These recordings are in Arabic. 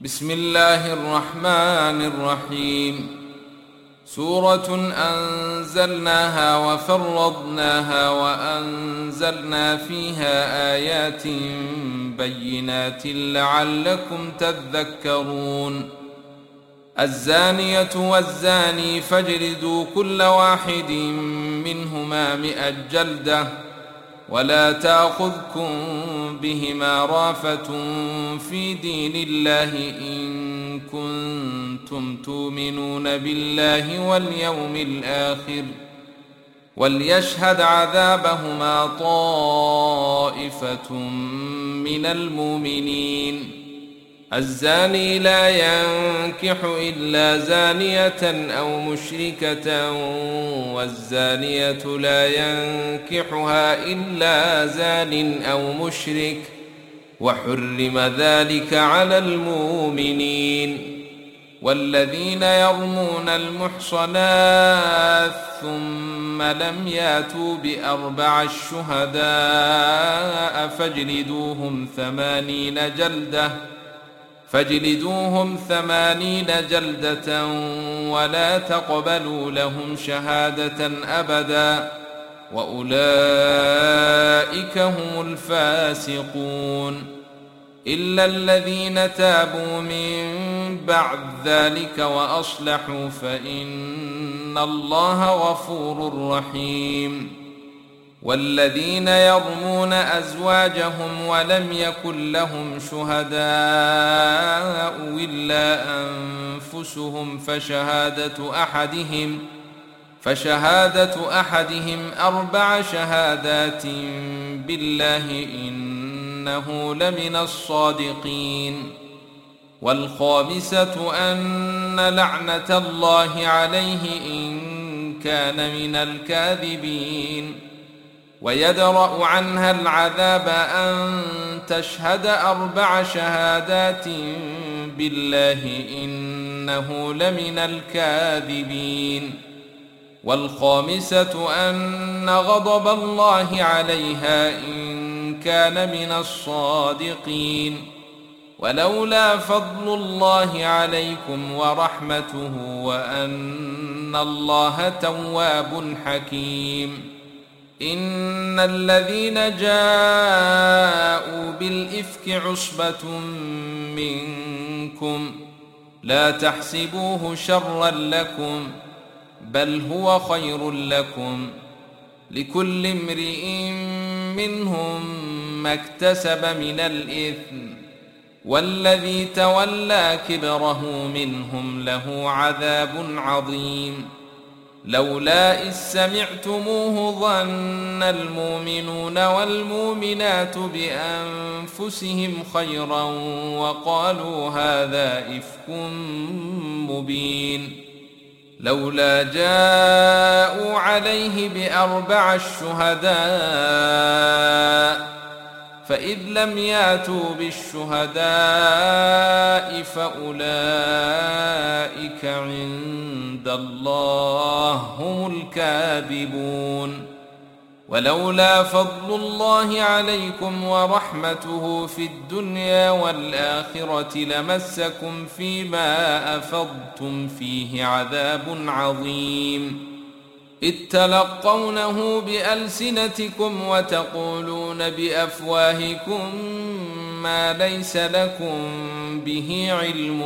بسم الله الرحمن الرحيم. سورة أنزلناها وفرضناها وأنزلنا فيها آيات بينات لعلكم تذكرون. الزانية والزاني فاجلدوا كل واحد منهما 100 جلدة ولا تأخذكم بهما رافة في دين الله إن كنتم تؤمنون بالله واليوم الآخر وليشهد عذابهما طائفة من المؤمنين. الزاني لا ينكح إلا زانية أو مشركة والزانية لا ينكحها إلا زان أو مشرك وحرم ذلك على المؤمنين. والذين يرمون المحصنات ثم لم ياتوا ب4 شهداء فاجلدوهم 80 جلدة ولا تقبلوا لهم شهادة أبدا وأولئك هم الفاسقون. إلا الذين تابوا من بعد ذلك وأصلحوا فإن الله غفور رحيم. والذين يرمون أزواجهم ولم يكن لهم شهداء إلا أنفسهم فشهادة أحدهم 4 شهادات بالله إنه لمن الصادقين. والخامسة أن لعنة الله عليه إن كان من الكاذبين. ويدرأ عنها العذاب أن تشهد 4 شهادات بالله إنه لمن الكاذبين. والخامسة أن غضب الله عليها إن كان من الصادقين. ولولا فضل الله عليكم ورحمته وأن الله تواب حكيم. إن الذين جاءوا بالإفك عصبة منكم لا تحسبوه شرا لكم بل هو خير لكم لكل امرئ منهم ما اكتسب من الإثم والذي تولى كبره منهم له عذاب عظيم. لولا إذ سمعتموه ظن المؤمنون والمؤمنات بأنفسهم خيرا وقالوا هذا إفك مبين. لولا جاءوا عليه ب4 شهداء فإذ لم ياتوا بالشهداء فأولئك عند الله هم الكاذبون. ولولا فضل الله عليكم ورحمته في الدنيا والآخرة لمسكم فيما أفضتم فيه عذاب عظيم. إذ تلقونه بألسنتكم وتقولون بأفواهكم ما ليس لكم به علم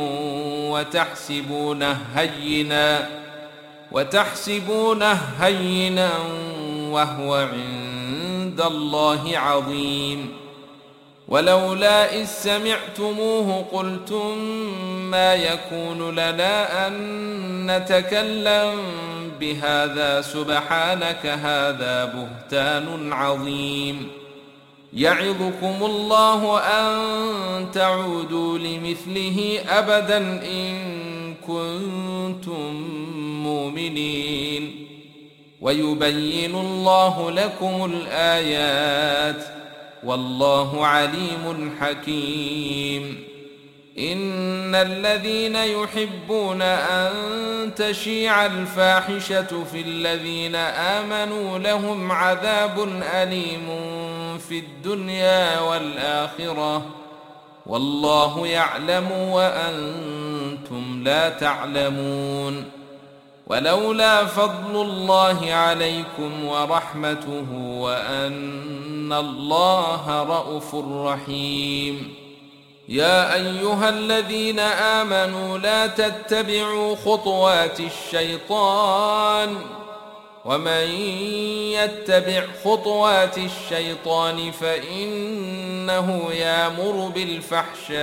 وتحسبونه هينا وهو عند الله عظيم. ولولا إذ سمعتموه قلتم ما يكون لنا أن نتكلم بهذا سبحانك هذا بهتان عظيم. يعظكم الله أن تعودوا لمثله أبدا إن كنتم مؤمنين. ويبين الله لكم الآيات والله عليم حكيم. إن الذين يحبون أن تشيع الفاحشة في الذين آمنوا لهم عذاب أليم في الدنيا والآخرة والله يعلم وأنتم لا تعلمون. ولولا فضل الله عليكم ورحمته وأن الله رءوف رحيم. يا أيها الذين آمنوا لا تتبعوا خطوات الشيطان، ومن يتبع خطوات الشيطان فإنه يأمر بالفحشاء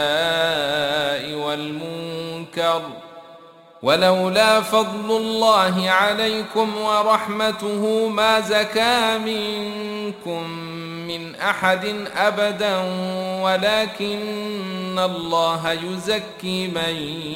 والمنكر. ولولا فضل الله عليكم ورحمته ما زكى منكم من أحد أبدا، ولكن الله يزكي من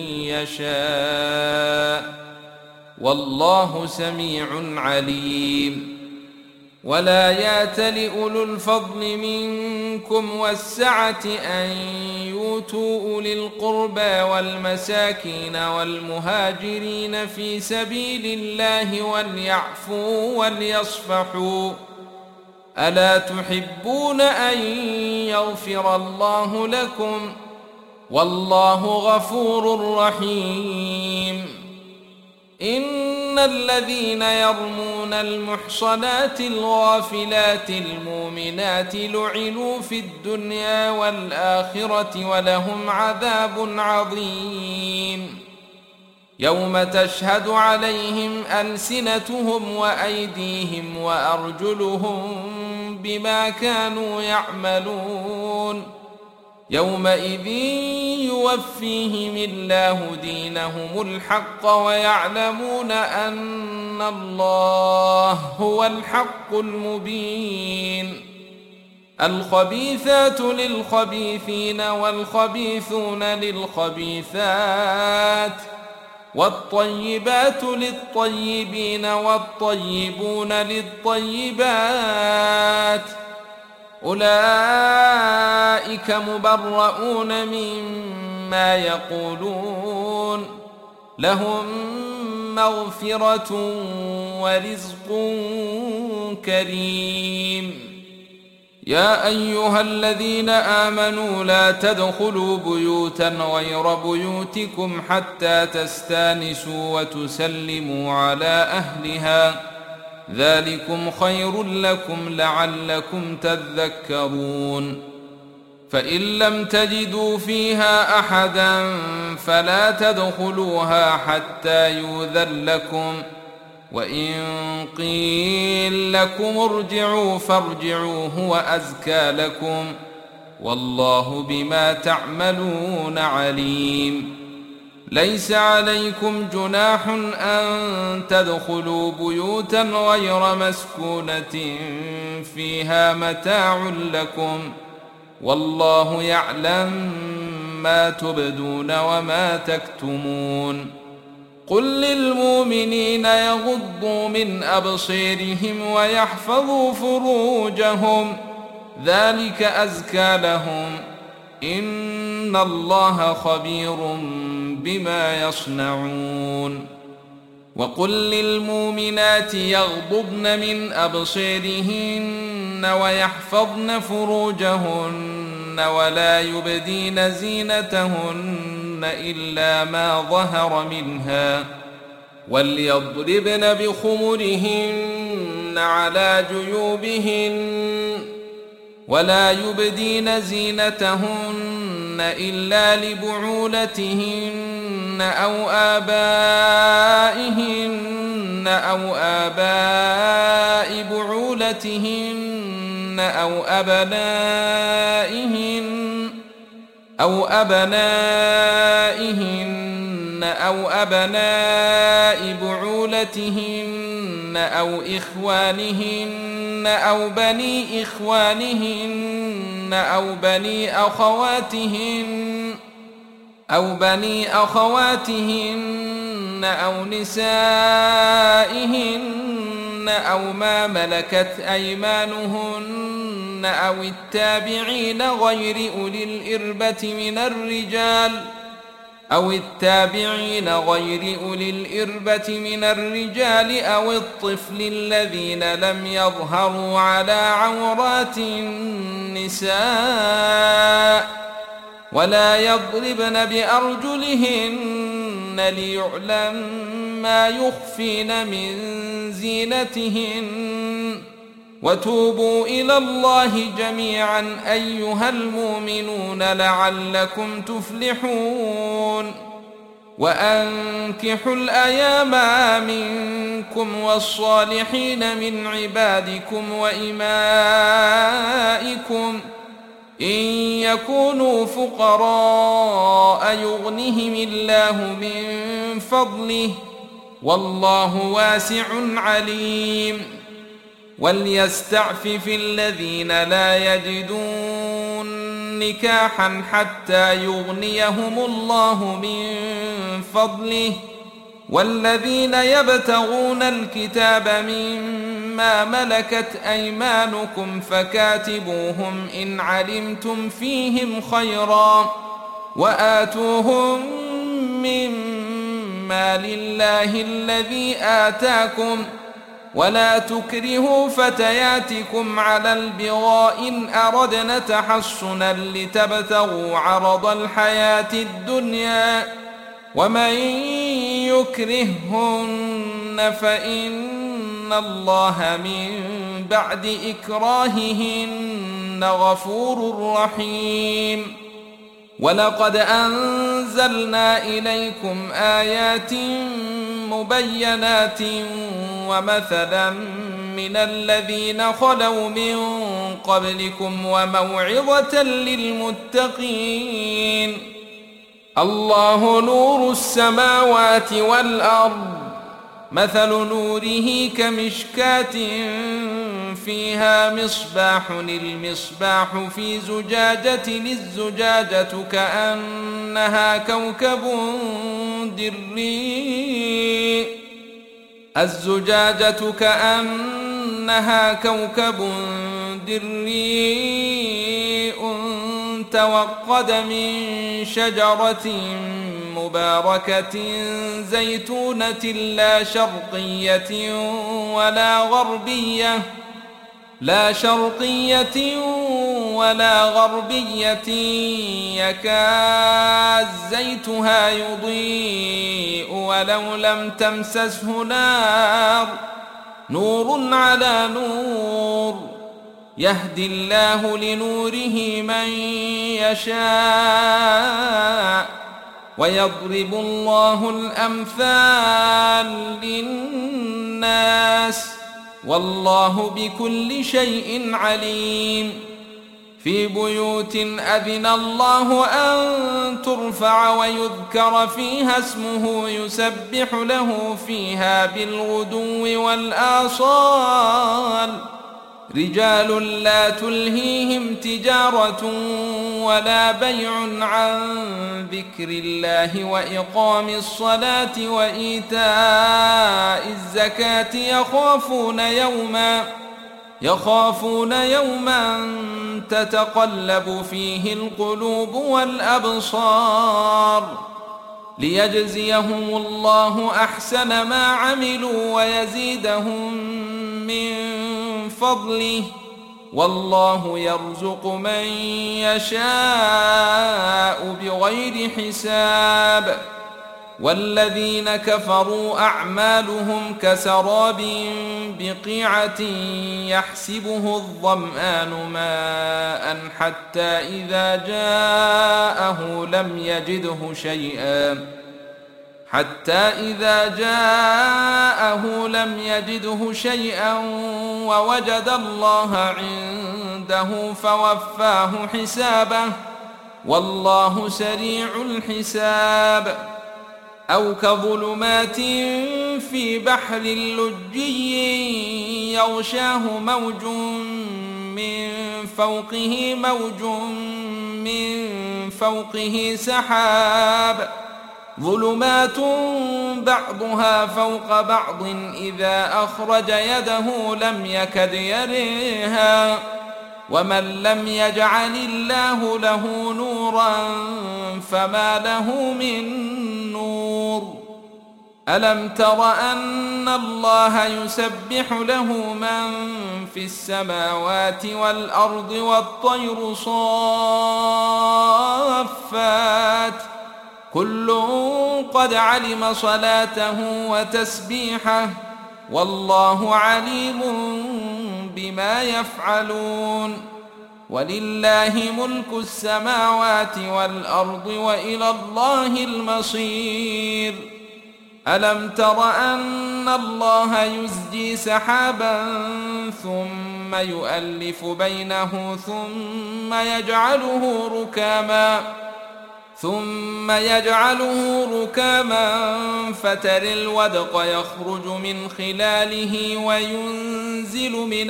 يشاء، والله سميع عليم. ولا يأتل أولو الفضل منكم والسعة أن يؤتوا أولي القربى والمساكين والمهاجرين في سبيل الله وليعفوا وليصفحوا، ألا تحبون أن يغفر الله لكم؟ والله غفور رحيم. إن الذين يرمون المحصنات الغافلات المؤمنات لعنوا في الدنيا والآخرة ولهم عذاب عظيم. يوم تشهد عليهم ألسنتهم وأيديهم وأرجلهم بما كانوا يعملون، يومئذ يوفيهم الله دينهم الحق ويعلمون أن الله هو الحق المبين. الخبيثات للخبيثين والخبيثون للخبيثات، والطيبات للطيبين والطيبون للطيبات، أولئك مبرؤون مما يقولون، لهم مغفرة ورزق كريم. يا أيها الذين آمنوا لا تدخلوا بيوتا غير بيوتكم حتى تستانسوا وتسلموا على أهلها، ذلكم خير لكم لعلكم تذكرون. فإن لم تجدوا فيها أحدا فلا تدخلوها حتى يؤذن لكم، وإن قيل لكم ارجعوا فارجعوا هو أزكى لكم، والله بما تعملون عليم. ليس عليكم جناح أن تدخلوا بيوتا غير مسكونة فيها متاع لكم، والله يعلم ما تبدون وما تكتمون. قل للمؤمنين يغضوا من أبصيرهم ويحفظوا فروجهم، ذلك أزكى لهم، إن الله خبير بما يصنعون. وقل للمؤمنات يغضضن من أبصيرهن ويحفظن فروجهن ولا يبدين زينتهن إلا ما ظهر منها، وليضربن بخمرهن على جيوبهن، ولا يبدين زينتهن إلا لبعولتهن أو آبائهن أو آباء بعولتهن أو أبنائهن أو أبناء بعولتهن أو إخوانهن أو بني إخوانهن أو بني أخواتهن أو نسائهن أو ما ملكت أيمانهن أو التابعين غير أولي الإربة من الرجال أو الطفل الذين لم يظهروا على عورات النساء، ولا يضربن بأرجلهن ليعلم ما يخفين من زينتهن وتوبوا إلى الله جميعا أيها المؤمنون لعلكم تفلحون وأنكحوا الأيام منكم والصالحين من عبادكم وإمائكم إن يكونوا فقراء يغنهم الله من فضله والله واسع عليم وليستعفف الذين لا يجدون نكاحا حتى يغنيهم الله من فضله والذين يبتغون الكتاب مما ملكت أيمانكم فكاتبوهم إن علمتم فيهم خيرا وآتوهم مما لله الذي آتاكم ولا تكرهوا فتياتكم على البغاء إن أردنا تحصنا لتبتغوا عرض الحياة الدنيا ومن يكرههن فإن الله من بعد إكراههن غفور رحيم ولقد أنزلنا إليكم آيات مبينات ومثلا من الذين خلوا من قبلكم وموعظة للمتقين الله نور السماوات والأرض مثل نوره كمشكاة فيها مصباح المصباح في زجاجة الزجاجة كأنها كوكب دري الزجاجة كأنها كوكب دري توقد من شجرة مباركة زيتونة لا شرقية ولا غربية يكاد زيتها يضيء ولو لم تمسسه نور على نور يهدي الله لنوره من يشاء ويضرب الله الأمثال للناس والله بكل شيء عليم في بيوت أذن الله أن ترفع ويذكر فيها اسمه يسبح له فيها بالغدو والآصال رجال لا تلهيهم تجارة ولا بيع عن ذكر الله وإقام الصلاة وإيتاء الزكاة يخافون يوما تتقلب فيه القلوب والأبصار ليجزيهم الله أحسن ما عملوا ويزيدهم من فضله والله يرزق من يشاء بغير حساب والذين كفروا أعمالهم كسراب بقيعة يحسبه الظمآن ماء حتى إذا جاءه لم يجده شيئا ووجد الله عنده فوفاه حسابه والله سريع الحساب أو كظلمات في بحر لجي يغشاه موج من فوقه سحاب ظلمات بعضها فوق بعض إذا أخرج يده لم يكد يريها ومن لم يجعل الله له نورا فما له من نور ألم تر أن الله يسبح له من في السماوات والأرض والطير صافات كل قد علم صلاته وتسبيحه والله عليم بما يفعلون ولله ملك السماوات والأرض وإلى الله المصير ألم تر أن الله يزجي سحابا ثم يؤلف بينه ثم يجعله ركاما فترى الودق يخرج من خلاله وينزل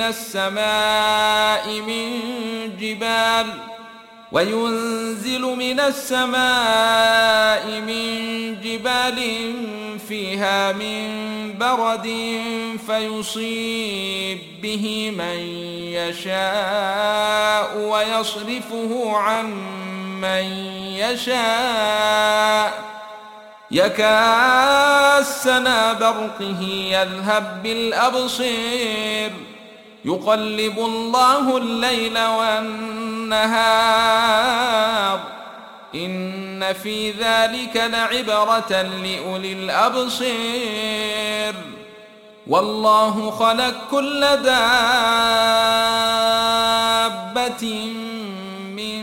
من السماء من جبال فيها من برد فيصيب به من يشاء ويصرفه عن من يشاء يكاد سنا برقه يذهب بالأبصير يقلب الله الليل والنهار إن في ذلك لعبرة لأولي الأبصير والله خلق كل دابة من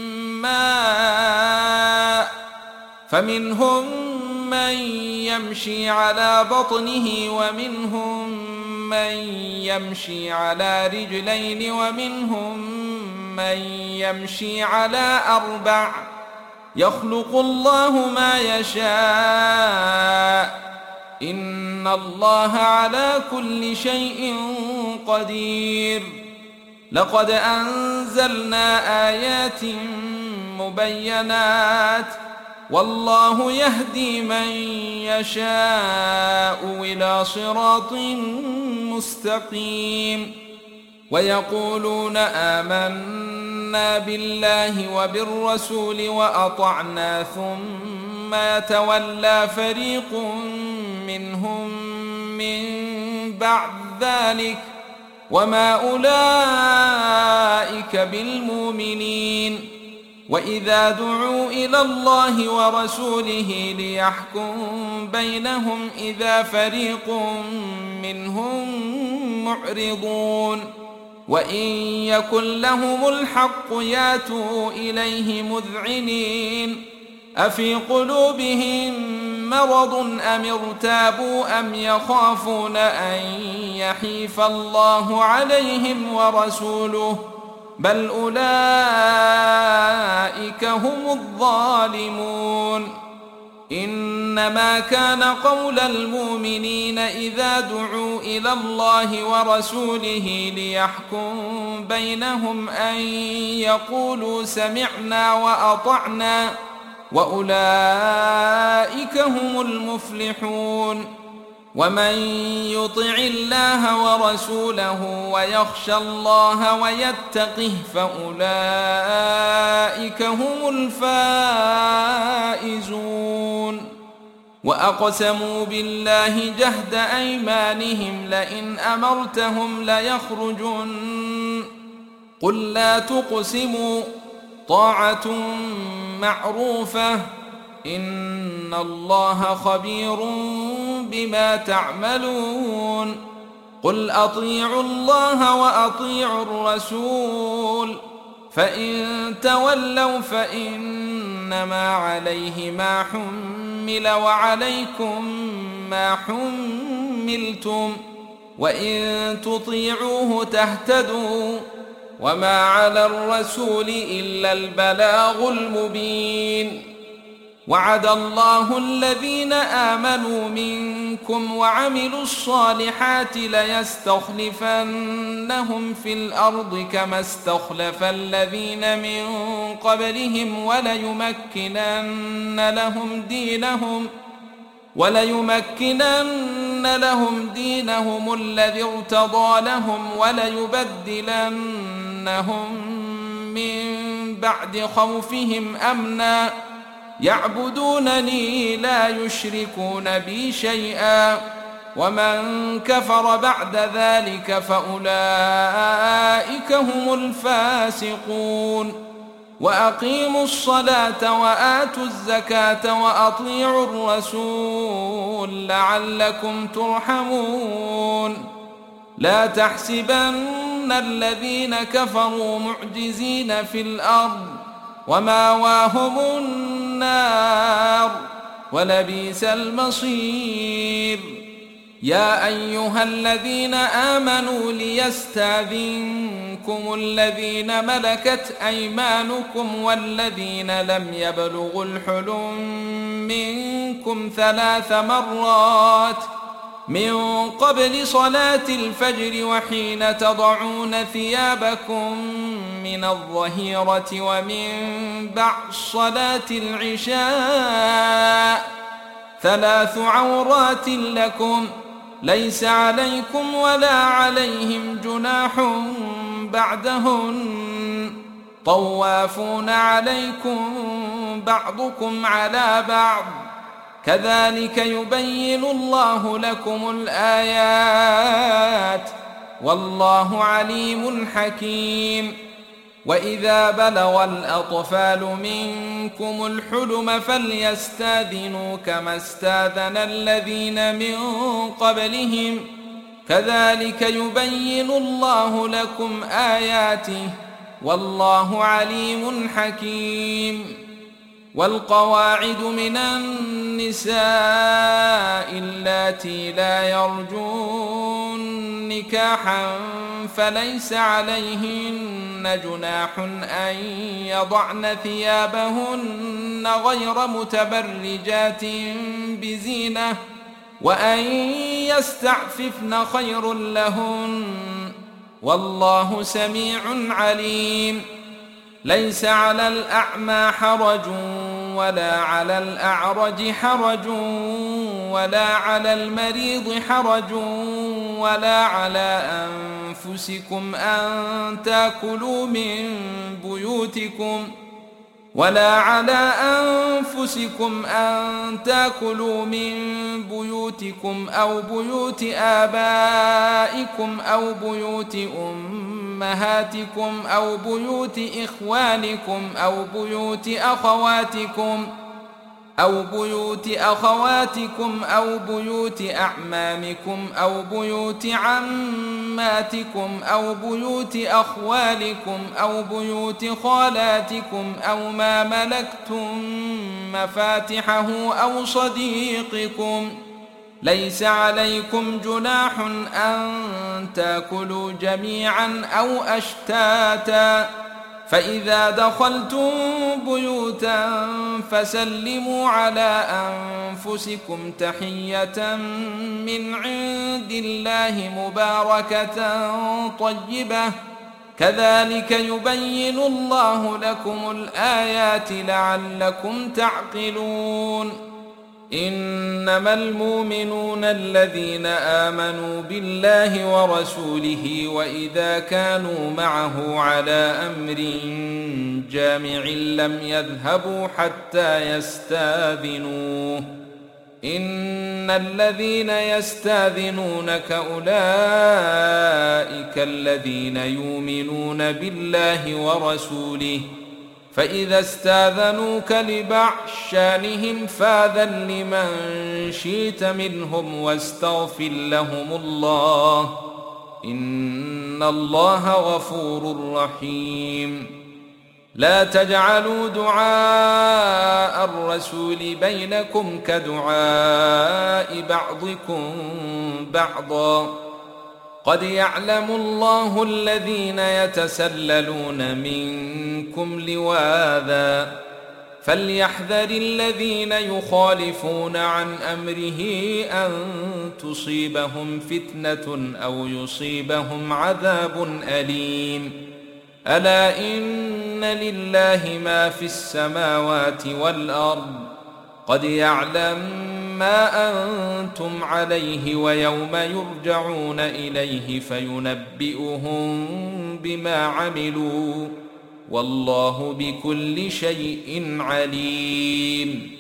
ماء فمنهم من يمشي على بطنه ومنهم من يمشي على رجلين ومنهم من يمشي على أربع يخلق الله ما يشاء إن الله على كل شيء قدير لقد أنزلنا آيات مبينات والله يهدي من يشاء إلى صراط مستقيم ويقولون آمنا بالله وبالرسول وأطعنا ثم يتولى فريق منهم من بعد ذلك وما أولئك بالمؤمنين وإذا دعوا إلى الله ورسوله ليحكم بينهم إذا فريق منهم معرضون وإن يكن لهم الحق ياتوا إليه مذعنين أفي قلوبهم مرض أم ارتابوا أم يخافون أن يحيف الله عليهم ورسوله بل أولئك هم الظالمون إنما كان قول المؤمنين إذا دعوا إلى الله ورسوله ليحكم بينهم أن يقولوا سمعنا وأطعنا وأولئك هم المفلحون ومن يطع الله ورسوله ويخشى الله ويتقه فأولئك هم الفائزون وأقسموا بالله جهد أيمانهم لئن أمرتهم ليخرجن قل لا تقسموا طاعة معروفة إن الله خبير بما تعملون قل أطيعوا الله وأطيعوا الرسول فإن تولوا فإنما عليه ما حمل وعليكم ما حملتم وإن تطيعوه تهتدوا وما على الرسول إلا البلاغ المبين وعد الله الذين آمنوا منكم وعملوا الصالحات ليستخلفنهم في الأرض كما استخلف الذين من قبلهم وليمكنن لهم دينهم الذي ارتضى لهم وليبدلنهم من بعد خوفهم أمنا يعبدونني لا يشركون بي شيئا ومن كفر بعد ذلك فأولئك هم الفاسقون وأقيموا الصلاة وآتوا الزكاة وأطيعوا الرسول لعلكم ترحمون لا تحسبن الذين كفروا معجزين في الأرض ومأواهم النار ولبئس المصير يا أيها الذين آمنوا ليستأذنكم الذين ملكت أيمانكم والذين لم يبلغوا الحلم منكم 3 مرات من قبل صلاة الفجر وحين تضعون ثيابكم من الظهيرة ومن بعد صلاة العشاء 3 عورات لكم ليس عليكم ولا عليهم جناح بعدهن طوافون عليكم بعضكم على بعض كذلك يبين الله لكم الآيات والله عليم حكيم وإذا بلغ الأطفال منكم الحلم فليستأذنوا كما استأذن الذين من قبلهم كذلك يبين الله لكم آياته والله عليم حكيم والقواعد من النساء اللاتي لا يرجون نكاحا فليس عليهن جناح أن يضعن ثيابهن غير متبرجات بزينة وأن يستعففن خير لهن والله سميع عليم ليس على الأعمى حرج ولا على الأعرج حرج ولا على المريض حرج ولا على أنفسكم أن تأكلوا من بيوتكم أو بيوت آبائكم أو بيوت أمهاتكم أو بيوت إخوانكم أو بيوت أخواتكم أو بيوت أعمامكم أو بيوت عماتكم أو بيوت أخوالكم أو بيوت خالاتكم أو ما ملكتم مفاتحه أو صديقكم ليس عليكم جناح أن تأكلوا جميعا أو أشتاتا فإذا دخلتم بيوتا فسلموا على أنفسكم تحية من عند الله مباركة طيبة كذلك يبين الله لكم الآيات لعلكم تعقلون إنما المؤمنون الذين آمنوا بالله ورسوله وإذا كانوا معه على أمر جامع لم يذهبوا حتى يستأذنوه إن الذين يستأذنونك أولئك الذين يؤمنون بالله ورسوله فإذا استاذنوك لبعض شانهم فاذن لمن شئت منهم واستغفر لهم الله إن الله غفور رحيم لا تجعلوا دعاء الرسول بينكم كدعاء بعضكم بعضا قد يعلم الله الذين يتسللون منكم لواذا فليحذر الذين يخالفون عن أمره أن تصيبهم فتنة أو يصيبهم عذاب أليم ألا إن لله ما في السماوات والأرض قد يعلم ما أنتم عليه ويوم يرجعون إليه فينبئهم بما عملوا والله بكل شيء عليم.